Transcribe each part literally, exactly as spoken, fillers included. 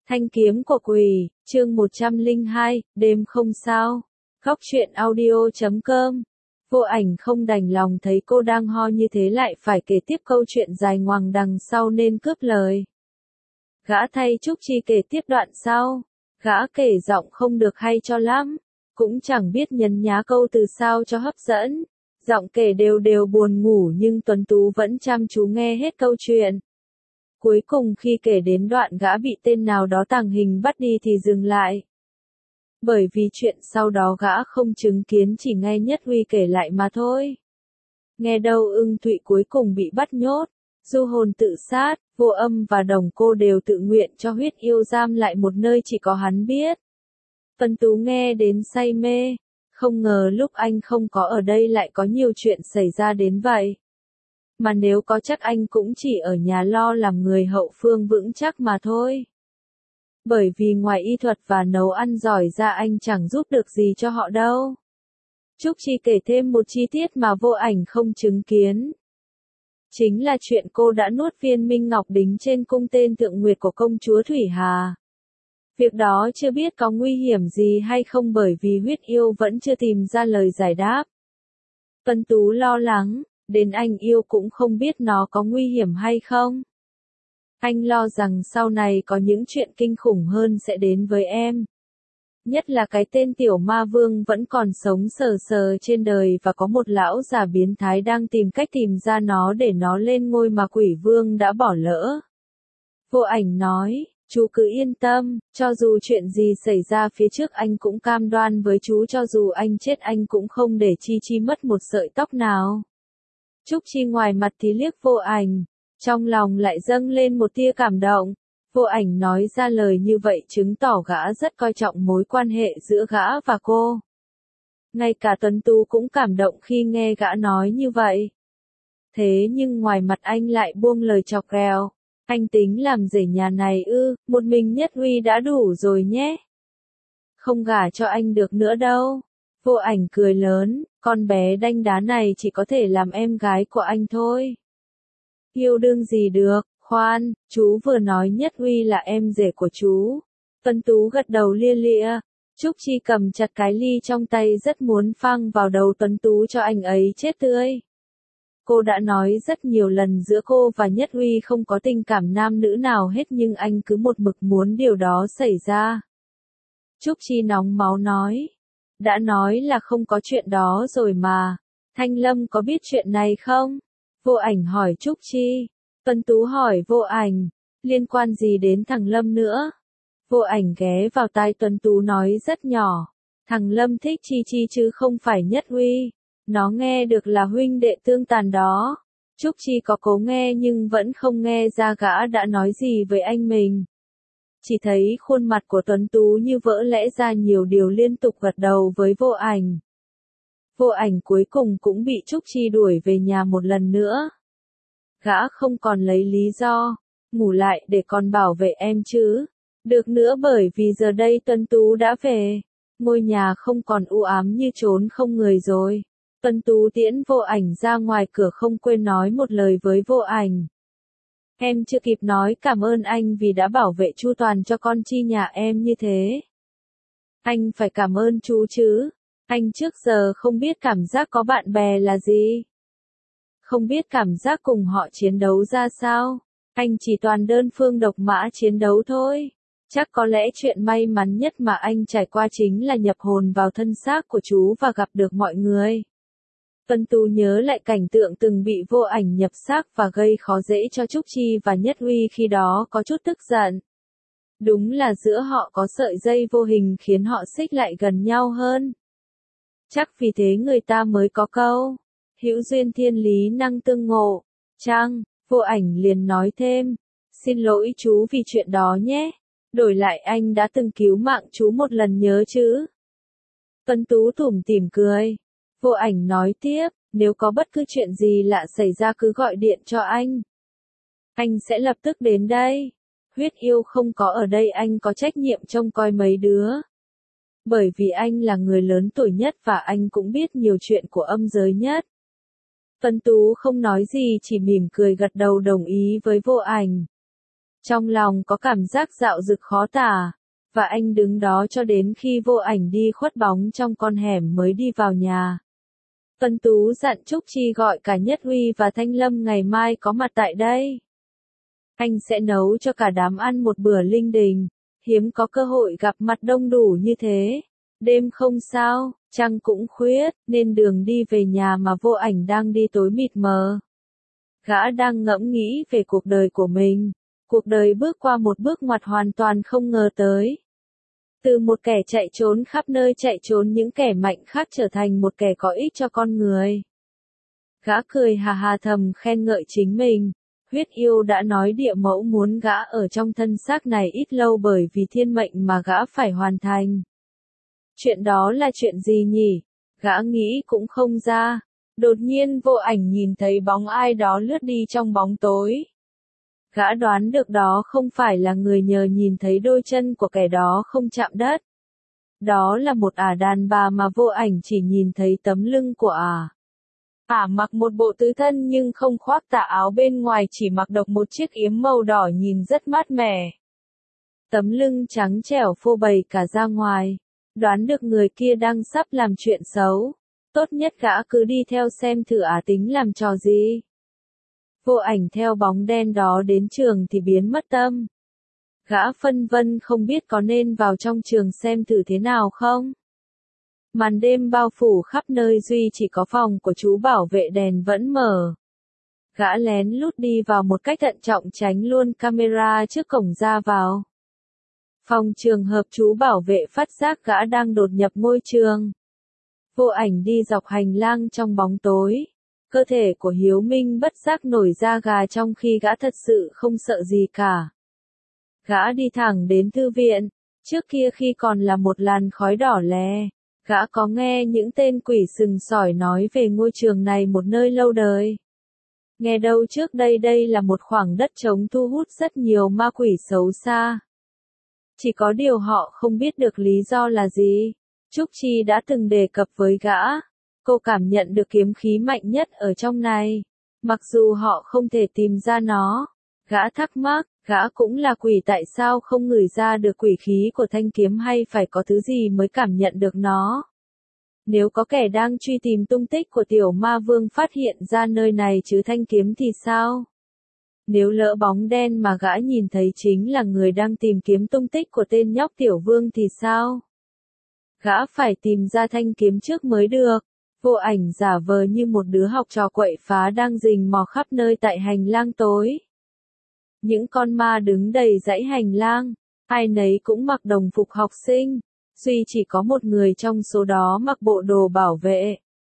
Thanh kiếm của quỷ, chương một trăm lẻ hai, đêm không sao. Góc truyện audio chấm com. Vô Ảnh không đành lòng thấy cô đang ho như thế lại phải kể tiếp câu chuyện dài ngoằng đằng sau nên cướp lời. Gã thay Trúc Chi kể tiếp đoạn sau. Gã kể giọng không được hay cho lắm, cũng chẳng biết nhấn nhá câu từ sao cho hấp dẫn. Giọng kể đều đều buồn ngủ nhưng Tuấn Tú vẫn chăm chú nghe hết câu chuyện. Cuối cùng khi kể đến đoạn gã bị tên nào đó tàng hình bắt đi thì dừng lại. Bởi vì chuyện sau đó gã không chứng kiến, chỉ nghe Nhất Huy kể lại mà thôi. Nghe đâu Ưng Thụy cuối cùng bị bắt nhốt, Du Hồn tự sát, Vô Âm và Đồng Cô đều tự nguyện cho Huyết Yêu giam lại một nơi chỉ có hắn biết. Tuấn Tú nghe đến say mê, không ngờ lúc anh không có ở đây lại có nhiều chuyện xảy ra đến vậy. Mà nếu có chắc anh cũng chỉ ở nhà lo làm người hậu phương vững chắc mà thôi. Bởi vì ngoài y thuật và nấu ăn giỏi ra anh chẳng giúp được gì cho họ đâu. Trúc Chi kể thêm một chi tiết mà Vô Ảnh không chứng kiến. Chính là chuyện cô đã nuốt viên minh ngọc đính trên cung tên Thượng Nguyệt của công chúa Thủy Hà. Việc đó chưa biết có nguy hiểm gì hay không bởi vì Huyết Yêu vẫn chưa tìm ra lời giải đáp. Tuấn Tú lo lắng. Đến anh yêu cũng không biết nó có nguy hiểm hay không. Anh lo rằng sau này có những chuyện kinh khủng hơn sẽ đến với em. Nhất là cái tên tiểu ma vương vẫn còn sống sờ sờ trên đời và có một lão già biến thái đang tìm cách tìm ra nó để nó lên ngôi mà quỷ vương đã bỏ lỡ. Vô Ảnh nói, chú cứ yên tâm, cho dù chuyện gì xảy ra phía trước anh cũng cam đoan với chú, cho dù anh chết anh cũng không để Chi Chi mất một sợi tóc nào. Trúc Chi ngoài mặt thì liếc Vô Ảnh, trong lòng lại dâng lên một tia cảm động. Vô Ảnh nói ra lời như vậy chứng tỏ gã rất coi trọng mối quan hệ giữa gã và cô. Ngay cả Tuấn Tú cũng cảm động khi nghe gã nói như vậy. Thế nhưng ngoài mặt anh lại buông lời chọc ghẹo. Anh tính làm rể nhà này ư, một mình Nhất Huy đã đủ rồi nhé. Không gả cho anh được nữa đâu. Vô Ảnh cười lớn, con bé đanh đá này chỉ có thể làm em gái của anh thôi. Yêu đương gì được, khoan, chú vừa nói Nhất Huy là em rể của chú. Tuấn Tú gật đầu lia lịa. Trúc Chi cầm chặt cái ly trong tay rất muốn phang vào đầu Tuấn Tú cho anh ấy chết tươi. Cô đã nói rất nhiều lần giữa cô và Nhất Huy không có tình cảm nam nữ nào hết nhưng anh cứ một mực muốn điều đó xảy ra. Trúc Chi nóng máu nói. Đã nói là không có chuyện đó rồi mà. Thanh Lâm có biết chuyện này không? Vô Ảnh hỏi Trúc Chi. Tuấn Tú hỏi Vô Ảnh. Liên quan gì đến thằng Lâm nữa? Vô Ảnh ghé vào tai Tuấn Tú nói rất nhỏ. Thằng Lâm thích Chi Chi chứ không phải Nhất Huy. Nó nghe được là huynh đệ tương tàn đó. Trúc Chi có cố nghe nhưng vẫn không nghe ra gã đã nói gì với anh mình. Chỉ thấy khuôn mặt của Tuấn Tú như vỡ lẽ ra nhiều điều, liên tục gật đầu với Vô Ảnh. Vô Ảnh cuối cùng cũng bị Trúc Chi đuổi về nhà một lần nữa. Gã không còn lấy lý do, ngủ lại để còn bảo vệ em chứ. Được nữa, bởi vì giờ đây Tuấn Tú đã về. Ngôi nhà không còn u ám như trốn không người rồi. Tuấn Tú tiễn Vô Ảnh ra ngoài cửa không quên nói một lời với Vô Ảnh. Em chưa kịp nói cảm ơn anh vì đã bảo vệ chu toàn cho con Chi nhà em như thế. Anh phải cảm ơn chú chứ. Anh trước giờ không biết cảm giác có bạn bè là gì. Không biết cảm giác cùng họ chiến đấu ra sao. Anh chỉ toàn đơn phương độc mã chiến đấu thôi. Chắc có lẽ chuyện may mắn nhất mà anh trải qua chính là nhập hồn vào thân xác của chú và gặp được mọi người. Tuấn Tú nhớ lại cảnh tượng từng bị Vô Ảnh nhập xác và gây khó dễ cho Trúc Chi và Nhất Huy khi đó, có chút tức giận. Đúng là giữa họ có sợi dây vô hình khiến họ xích lại gần nhau hơn. Chắc vì thế người ta mới có câu, hữu duyên thiên lý năng tương ngộ. Chăng, Vô Ảnh liền nói thêm, xin lỗi chú vì chuyện đó nhé. Đổi lại anh đã từng cứu mạng chú một lần nhớ chứ. Tuấn Tú tủm tỉm cười. Vô Ảnh nói tiếp, nếu có bất cứ chuyện gì lạ xảy ra cứ gọi điện cho anh. Anh sẽ lập tức đến đây. Huyết Yêu không có ở đây, anh có trách nhiệm trông coi mấy đứa. Bởi vì anh là người lớn tuổi nhất và anh cũng biết nhiều chuyện của âm giới nhất. Tuấn Tú không nói gì, chỉ mỉm cười gật đầu đồng ý với Vô Ảnh. Trong lòng có cảm giác dạo dực khó tả, và anh đứng đó cho đến khi Vô Ảnh đi khuất bóng trong con hẻm mới đi vào nhà. Tuân Tú dặn Trúc Chi gọi cả Nhất Huy và Thanh Lâm ngày mai có mặt tại đây. Anh sẽ nấu cho cả đám ăn một bữa linh đình, hiếm có cơ hội gặp mặt đông đủ như thế. Đêm không sao, trăng cũng khuyết, nên đường đi về nhà mà Vô Ảnh đang đi tối mịt mờ. Gã đang ngẫm nghĩ về cuộc đời của mình, cuộc đời bước qua một bước ngoặt hoàn toàn không ngờ tới. Từ một kẻ chạy trốn khắp nơi chạy trốn những kẻ mạnh khác trở thành một kẻ có ích cho con người. Gã cười hà hà thầm khen ngợi chính mình. Huyết yêu đã nói địa mẫu muốn gã ở trong thân xác này ít lâu bởi vì thiên mệnh mà gã phải hoàn thành. Chuyện đó là chuyện gì nhỉ? Gã nghĩ cũng không ra. Đột nhiên Vô Ảnh nhìn thấy bóng ai đó lướt đi trong bóng tối. Gã đoán được đó không phải là người nhờ nhìn thấy đôi chân của kẻ đó không chạm đất. Đó là một ả đàn bà mà Vô Ảnh chỉ nhìn thấy tấm lưng của ả. Ả mặc một bộ tứ thân nhưng không khoác tà áo bên ngoài, chỉ mặc độc một chiếc yếm màu đỏ nhìn rất mát mẻ. Tấm lưng trắng trẻo phô bày cả ra ngoài. Đoán được người kia đang sắp làm chuyện xấu. Tốt nhất gã cứ đi theo xem thử ả tính làm trò gì. Vô Ảnh theo bóng đen đó đến trường thì biến mất tâm. Gã phân vân không biết có nên vào trong trường xem thử thế nào không. Màn đêm bao phủ khắp nơi duy chỉ có phòng của chú bảo vệ đèn vẫn mở. Gã lén lút đi vào một cách thận trọng tránh luôn camera trước cổng ra vào. Phòng trường hợp chú bảo vệ phát giác gã đang đột nhập ngôi trường. Vô Ảnh đi dọc hành lang trong bóng tối. Cơ thể của Hiếu Minh bất giác nổi da gà trong khi gã thật sự không sợ gì cả. Gã đi thẳng đến thư viện. Trước kia khi còn là một làn khói đỏ lè, gã có nghe những tên quỷ sừng sỏi nói về ngôi trường này một nơi lâu đời. Nghe đâu trước đây đây là một khoảng đất trống thu hút rất nhiều ma quỷ xấu xa. Chỉ có điều họ không biết được lý do là gì. Trúc Chi đã từng đề cập với gã. Cô cảm nhận được kiếm khí mạnh nhất ở trong này. Mặc dù họ không thể tìm ra nó. Gã thắc mắc, gã cũng là quỷ tại sao không ngửi ra được quỷ khí của thanh kiếm, hay phải có thứ gì mới cảm nhận được nó. Nếu có kẻ đang truy tìm tung tích của tiểu ma vương phát hiện ra nơi này chứ thanh kiếm thì sao? Nếu lỡ bóng đen mà gã nhìn thấy chính là người đang tìm kiếm tung tích của tên nhóc tiểu vương thì sao? Gã phải tìm ra thanh kiếm trước mới được. Vô Ảnh giả vờ như một đứa học trò quậy phá đang rình mò khắp nơi tại hành lang tối. Những con ma đứng đầy dãy hành lang, ai nấy cũng mặc đồng phục học sinh, duy chỉ có một người trong số đó mặc bộ đồ bảo vệ.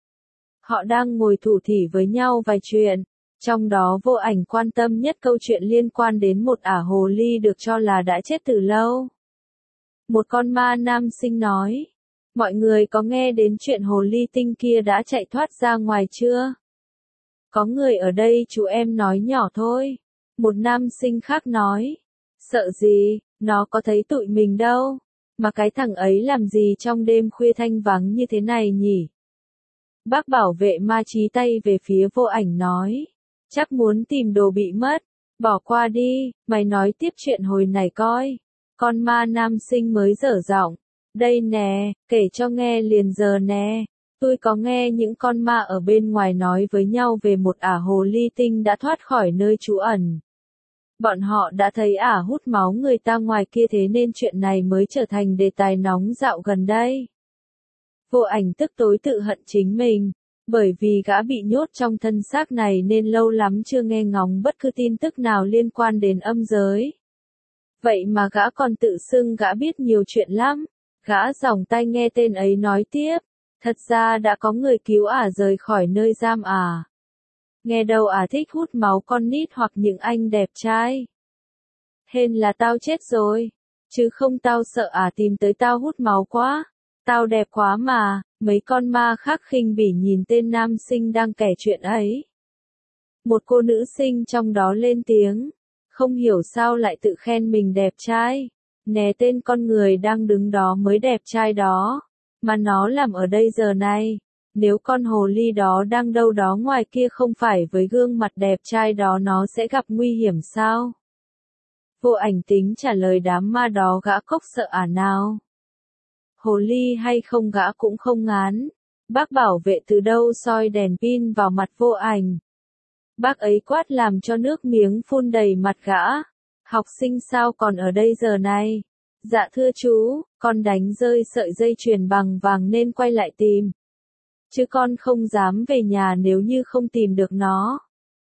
Họ đang ngồi thủ thỉ với nhau vài chuyện, trong đó Vô Ảnh quan tâm nhất câu chuyện liên quan đến một ả hồ ly được cho là đã chết từ lâu. Một con ma nam sinh nói, mọi người có nghe đến chuyện hồ ly tinh kia đã chạy thoát ra ngoài chưa? Có người ở đây chú em nói nhỏ thôi. Một nam sinh khác nói, sợ gì, nó có thấy tụi mình đâu, mà cái thằng ấy làm gì trong đêm khuya thanh vắng như thế này nhỉ? Bác bảo vệ ma chí tay về phía Vô Ảnh nói, chắc muốn tìm đồ bị mất, bỏ qua đi, mày nói tiếp chuyện hồi này coi. Con ma nam sinh mới dở giọng, đây nè, kể cho nghe liền giờ nè. Tôi có nghe những con ma ở bên ngoài nói với nhau về một ả hồ ly tinh đã thoát khỏi nơi trú ẩn. Bọn họ đã thấy ả hút máu người ta ngoài kia, thế nên chuyện này mới trở thành đề tài nóng dạo gần đây. Vô Ảnh tức tối tự hận chính mình, bởi vì gã bị nhốt trong thân xác này nên lâu lắm chưa nghe ngóng bất cứ tin tức nào liên quan đến âm giới. Vậy mà gã còn tự xưng gã biết nhiều chuyện lắm. Gã giòng tay nghe tên ấy nói tiếp, thật ra đã có người cứu ả rời khỏi nơi giam ả. Nghe đâu ả thích hút máu con nít hoặc những anh đẹp trai. Hên là tao chết rồi, chứ không tao sợ ả tìm tới tao hút máu quá. Tao đẹp quá mà. Mấy con ma khác khinh bỉ nhìn tên nam sinh đang kể chuyện ấy. Một cô nữ sinh trong đó lên tiếng, không hiểu sao lại tự khen mình đẹp trai. Nè, tên con người đang đứng đó mới đẹp trai đó, mà nó làm ở đây giờ này. Nếu con hồ ly đó đang đâu đó ngoài kia không phải với gương mặt đẹp trai đó, nó sẽ gặp nguy hiểm sao? Vô Ảnh tính trả lời đám ma đó gã cốc sợ à nào. Hồ ly hay không gã cũng không ngán. Bác bảo vệ từ đâu soi đèn pin vào mặt Vô Ảnh. Bác ấy quát làm cho nước miếng phun đầy mặt gã. Học sinh sao còn ở đây giờ này? Dạ thưa chú, con đánh rơi sợi dây chuyền bằng vàng nên quay lại tìm. Chứ con không dám về nhà nếu như không tìm được nó.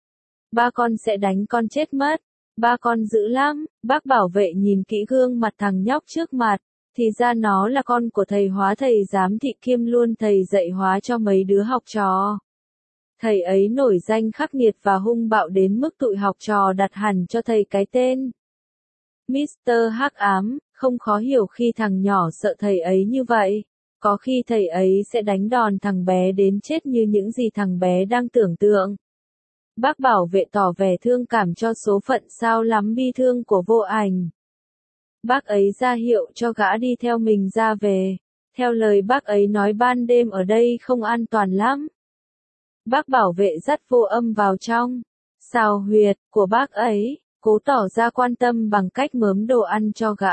Ba con sẽ đánh con chết mất. Ba con dữ lắm. Bác bảo vệ nhìn kỹ gương mặt thằng nhóc trước mặt. Thì ra nó là con của thầy hóa, thầy giám thị kiêm luôn thầy dạy hóa cho mấy đứa học trò. Thầy ấy nổi danh khắc nghiệt và hung bạo đến mức tụi học trò đặt hẳn cho thầy cái tên mít tơ Hắc Ám. Không khó hiểu khi thằng nhỏ sợ thầy ấy như vậy. Có khi thầy ấy sẽ đánh đòn thằng bé đến chết như những gì thằng bé đang tưởng tượng. Bác bảo vệ tỏ vẻ thương cảm cho số phận sao lắm bi thương của Vô Ảnh. Bác ấy ra hiệu cho gã đi theo mình ra về. Theo lời bác ấy nói ban đêm ở đây không an toàn lắm. Bác bảo vệ dắt Vô Âm vào trong sào huyệt của bác ấy, cố tỏ ra quan tâm bằng cách mớm đồ ăn cho gã.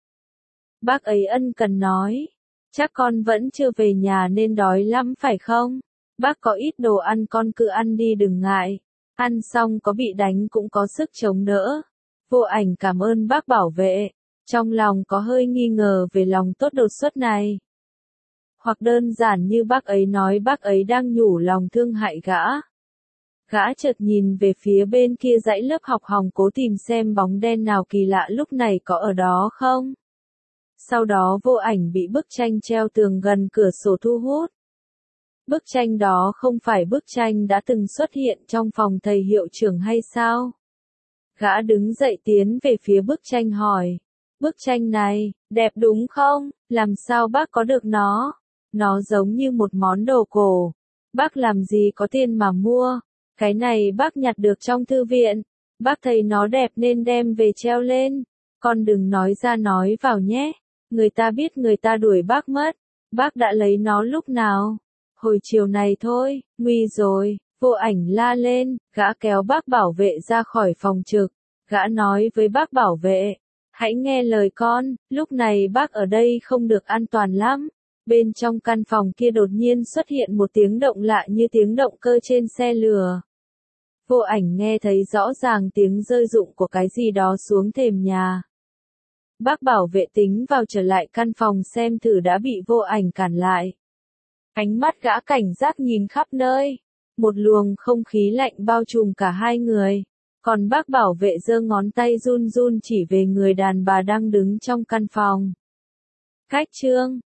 Bác ấy ân cần nói, chắc con vẫn chưa về nhà nên đói lắm phải không? Bác có ít đồ ăn con cứ ăn đi đừng ngại. Ăn xong có bị đánh cũng có sức chống đỡ. Vô Ảnh cảm ơn bác bảo vệ. Trong lòng có hơi nghi ngờ về lòng tốt đột xuất này. Hoặc đơn giản như bác ấy nói bác ấy đang nhủ lòng thương hại gã. Gã chợt nhìn về phía bên kia dãy lớp học hòng cố tìm xem bóng đen nào kỳ lạ lúc này có ở đó không. Sau đó Vô Ảnh bị bức tranh treo tường gần cửa sổ thu hút. Bức tranh đó không phải bức tranh đã từng xuất hiện trong phòng thầy hiệu trưởng hay sao? Gã đứng dậy tiến về phía bức tranh hỏi. Bức tranh này, đẹp đúng không? Làm sao bác có được nó? Nó giống như một món đồ cổ. Bác làm gì có tiền mà mua? Cái này bác nhặt được trong thư viện. Bác thấy nó đẹp nên đem về treo lên. Con đừng nói ra nói vào nhé. Người ta biết người ta đuổi bác mất. Bác đã lấy nó lúc nào? Hồi chiều này thôi, nguy rồi. Vô Ảnh la lên, gã kéo bác bảo vệ ra khỏi phòng trực. Gã nói với bác bảo vệ, hãy nghe lời con, lúc này bác ở đây không được an toàn lắm. Bên trong căn phòng kia đột nhiên xuất hiện một tiếng động lạ như tiếng động cơ trên xe lửa. Vô Ảnh nghe thấy rõ ràng tiếng rơi rụng của cái gì đó xuống thềm nhà. Bác bảo vệ tính vào trở lại căn phòng xem thử đã bị Vô Ảnh cản lại. Ánh mắt gã cảnh giác nhìn khắp nơi. Một luồng không khí lạnh bao trùm cả hai người. Còn bác bảo vệ giơ ngón tay run run chỉ về người đàn bà đang đứng trong căn phòng. Cách chương